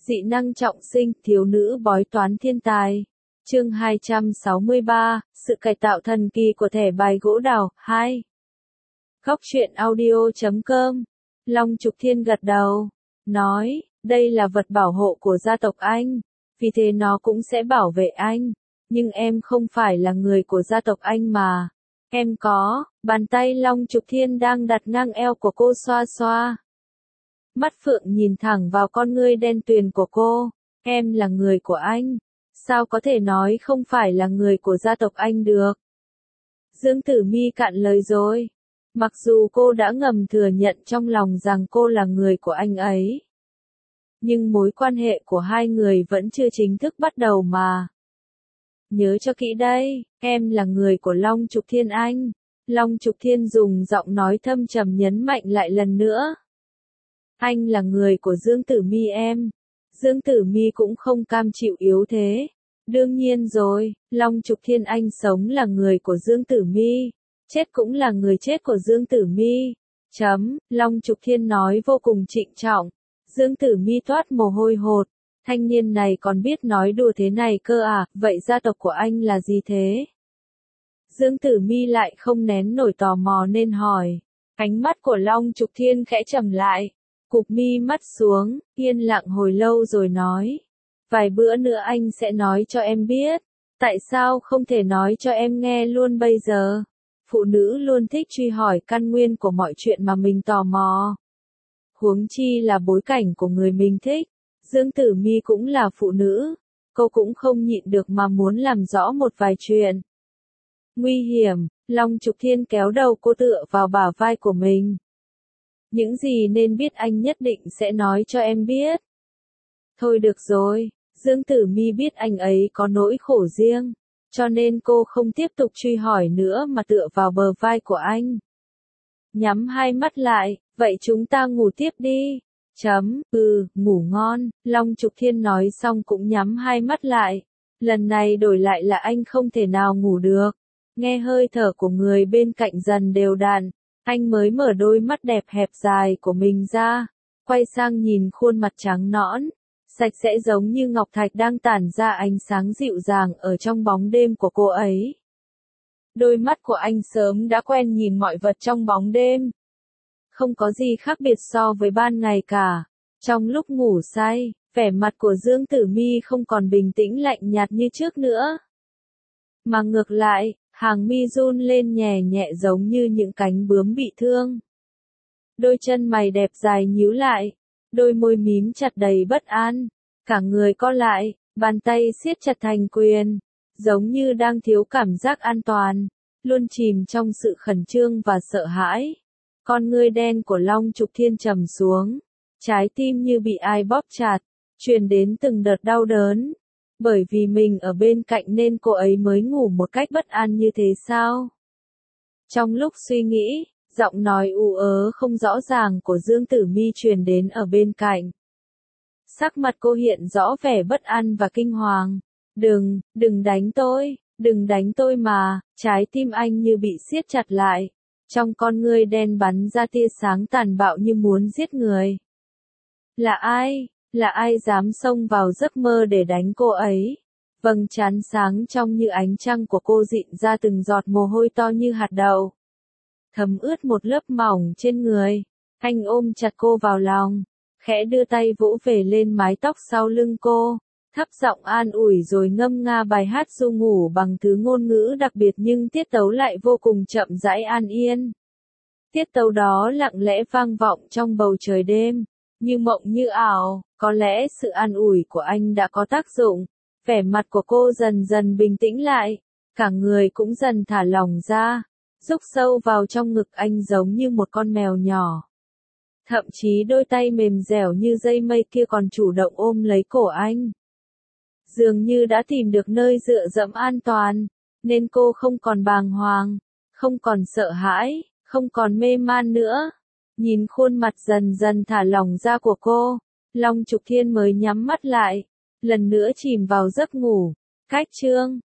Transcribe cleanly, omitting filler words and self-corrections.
Dị năng trọng sinh, thiếu nữ bói toán thiên tài. Chương 263, sự cải tạo thần kỳ của thẻ bài gỗ đào, 2. Góc truyện audio.com. Long Trục Thiên gật đầu, nói, đây là vật bảo hộ của gia tộc anh, vì thế nó cũng sẽ bảo vệ anh. Nhưng em không phải là người của gia tộc anh mà. Em có, bàn tay Long Trục Thiên đang đặt ngang eo của cô xoa xoa. Mắt phượng nhìn thẳng vào con ngươi đen tuyền của cô. Em là người của anh. Sao có thể nói không phải là người của gia tộc anh được? Dương Tử Mi cạn lời rồi. Mặc dù cô đã ngầm thừa nhận trong lòng rằng cô là người của anh ấy. Nhưng mối quan hệ của hai người vẫn chưa chính thức bắt đầu mà. Nhớ cho kỹ đây, em là người của Long Trục Thiên anh. Long Trục Thiên dùng giọng nói thâm trầm nhấn mạnh lại lần nữa. Anh là người của Dương Tử Mi em. Dương Tử Mi cũng không cam chịu yếu thế. Đương nhiên rồi, Long Trục Thiên anh sống là người của Dương Tử Mi, chết cũng là người chết của Dương Tử Mi. Long Trục Thiên nói vô cùng trịnh trọng. Dương Tử Mi toát mồ hôi hột. Thanh niên này còn biết nói đùa thế này cơ à, vậy gia tộc của anh là gì thế? Dương Tử Mi lại không nén nổi tò mò nên hỏi. Ánh mắt của Long Trục Thiên khẽ trầm lại. Cụp mi mắt xuống, yên lặng hồi lâu rồi nói. Vài bữa nữa anh sẽ nói cho em biết. Tại sao không thể nói cho em nghe luôn bây giờ? Phụ nữ luôn thích truy hỏi căn nguyên của mọi chuyện mà mình tò mò. Huống chi là bối cảnh của người mình thích. Dương Tử Mi cũng là phụ nữ. Cô cũng không nhịn được mà muốn làm rõ một vài chuyện. Nguy hiểm, Long Trục Thiên kéo đầu cô tựa vào bả vai của mình. Những gì nên biết anh nhất định sẽ nói cho em biết. Thôi được rồi, Dương Tử Mi biết anh ấy có nỗi khổ riêng, cho nên cô không tiếp tục truy hỏi nữa mà tựa vào bờ vai của anh. Nhắm hai mắt lại, vậy chúng ta ngủ tiếp đi. Ngủ ngon, Long Trục Thiên nói xong cũng nhắm hai mắt lại. Lần này đổi lại là anh không thể nào ngủ được. Nghe hơi thở của người bên cạnh dần đều đặn. Anh mới mở đôi mắt đẹp hẹp dài của mình ra, quay sang nhìn khuôn mặt trắng nõn, sạch sẽ giống như ngọc thạch đang tản ra ánh sáng dịu dàng ở trong bóng đêm của cô ấy. Đôi mắt của anh sớm đã quen nhìn mọi vật trong bóng đêm. Không có gì khác biệt so với ban ngày cả. Trong lúc ngủ say, vẻ mặt của Dương Tử Mi không còn bình tĩnh lạnh nhạt như trước nữa. Mà ngược lại, hàng mi run lên nhẹ nhẹ giống như những cánh bướm bị thương. Đôi chân mày đẹp dài nhíu lại, đôi môi mím chặt đầy bất an, cả người co lại, bàn tay siết chặt thành quyền, giống như đang thiếu cảm giác an toàn, luôn chìm trong sự khẩn trương và sợ hãi. Con ngươi đen của Long Trục Thiên trầm xuống, trái tim như bị ai bóp chặt, truyền đến từng đợt đau đớn. Bởi vì mình ở bên cạnh nên cô ấy mới ngủ một cách bất an như thế sao? Trong lúc suy nghĩ, giọng nói u ớ không rõ ràng của Dương Tử Mi truyền đến ở bên cạnh. Sắc mặt cô hiện rõ vẻ bất an và kinh hoàng. Đừng đánh tôi mà, trái tim anh như bị siết chặt lại. Trong con ngươi đen bắn ra tia sáng tàn bạo như muốn giết người. Là ai? Là ai dám xông vào giấc mơ để đánh cô ấy? Vầng trán sáng trong như ánh trăng của cô dịn ra từng giọt mồ hôi to như hạt đậu. Thấm ướt một lớp mỏng trên người. Anh ôm chặt cô vào lòng, khẽ đưa tay vỗ về lên mái tóc sau lưng cô, thấp giọng an ủi rồi ngâm nga bài hát ru ngủ bằng thứ ngôn ngữ đặc biệt nhưng tiết tấu lại vô cùng chậm rãi an yên. Tiết tấu đó lặng lẽ vang vọng trong bầu trời đêm. Như mộng như ảo, có lẽ sự an ủi của anh đã có tác dụng. Vẻ mặt của cô dần dần bình tĩnh lại, cả người cũng dần thả lỏng ra, rúc sâu vào trong ngực anh giống như một con mèo nhỏ. Thậm chí đôi tay mềm dẻo như dây mây kia còn chủ động ôm lấy cổ anh. Dường như đã tìm được nơi dựa dẫm an toàn, nên cô không còn bàng hoàng, không còn sợ hãi, không còn mê man nữa. Nhìn khuôn mặt dần dần thả lỏng ra của cô, Long Trục Thiên mới nhắm mắt lại, lần nữa chìm vào giấc ngủ. Cách chương